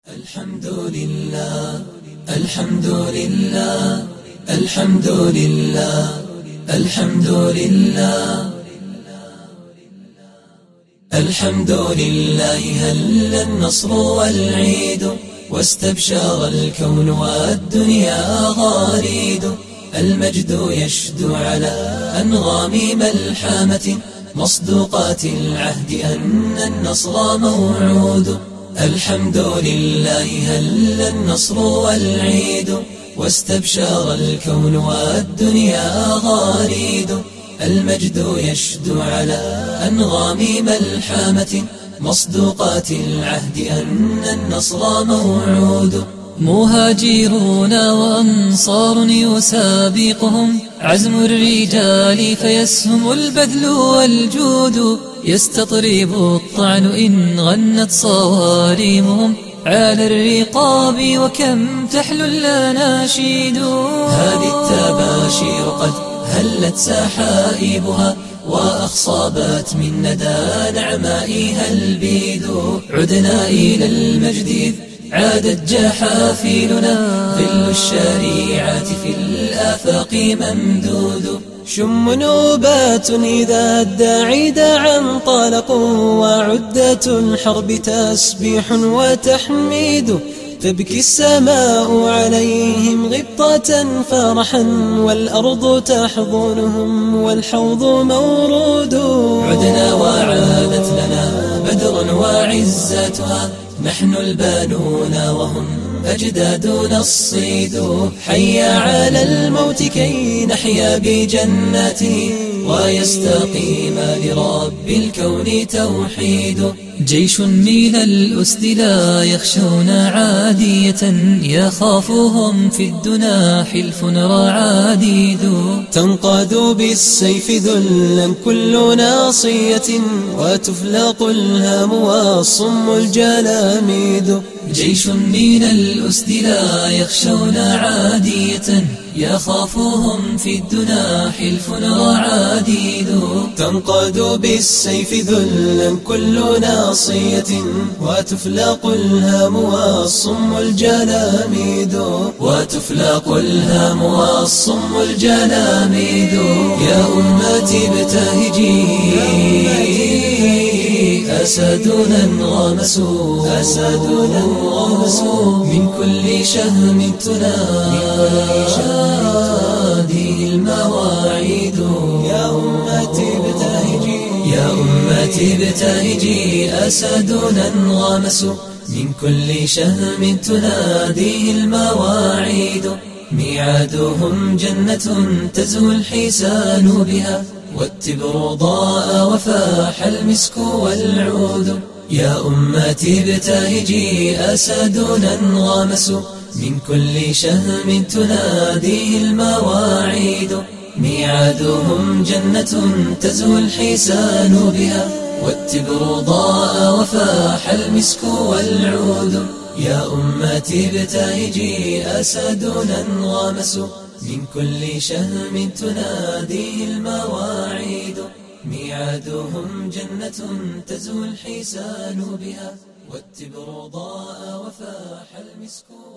الحمد لله الحمد لله الحمد لله الحمد لله الحمد لله هل النصر والعيد واستبشر الكون والدنيا غاريد المجد يشدو على أنغام ملحمة مصدوقات العهد أن النصر موعود الحمد لله هل النصر والعيد واستبشر الكون والدنيا غاريد المجد يشدو على أنغام ملحمة مصدوقات العهد أن النصر موعود مهاجرون وأنصار يسابقهم عزم الرجال فيسهم البذل والجود يستطرب الطعن إن غنت صواريمهم على الرقاب وكم تحلو الأناشيد هذه التباشير قد هلت سحائبها وأخصابت من ندى نعمائها البيد عدنا إلى المجد عادت جحافيلنا ظل الشريعة في الآفاق ممدود شم نوبات إذا الداعي دعا انطلقوا وعدة الحرب تسبيح وتحميد تبكي السماء عليهم غبطة فرحا والأرض تحضنهم والحوض مورود عدنا وعادت لنا بدر وعزتها نحن البانون وهم أجدادنا الصيد حيا على الموت كي نحيا بجناته ويستقيم لرب الكون توحيد جيش من الأسد لا يخشون عادية يخافهم في الدنا حلف رعاديد تنقاد بالسيف ذلا كل ناصية وتفلق الهام والصم الجلاميد جيش من الأسد لا يخشون عادية يخافهم في الدنا حلف رعاديد تنقاد بالسيف ذلا كل ناصية وتفلق الهام والصم الجلاميد وتفلق الهام والصم الجلاميد يا أمتي ابتهجي أسدنا انغمسوا من كل شهم تنادي المواعيد يا أمتي ابتهجي يا أمتي ابتهجي أسدنا انغمسوا من كل شهم تناديه المواعيد ميعادهم جنة تزهو الحسان بها والتبر ضاء وفاح المسك والعود يا أمتي ابتهجي أسدنا انغمسوا من كل شهم تناديه المواعيد ميعادهم جنة تزهو الحسان بها والتبر ضاء وفاح المسك والعود يا أمتي ابتهجي أسدنا انغمسوا من كل شهم تناديه المواعيد ميعادهم جنة تزهو الحسان بها والتبر ضاء وفاح المسك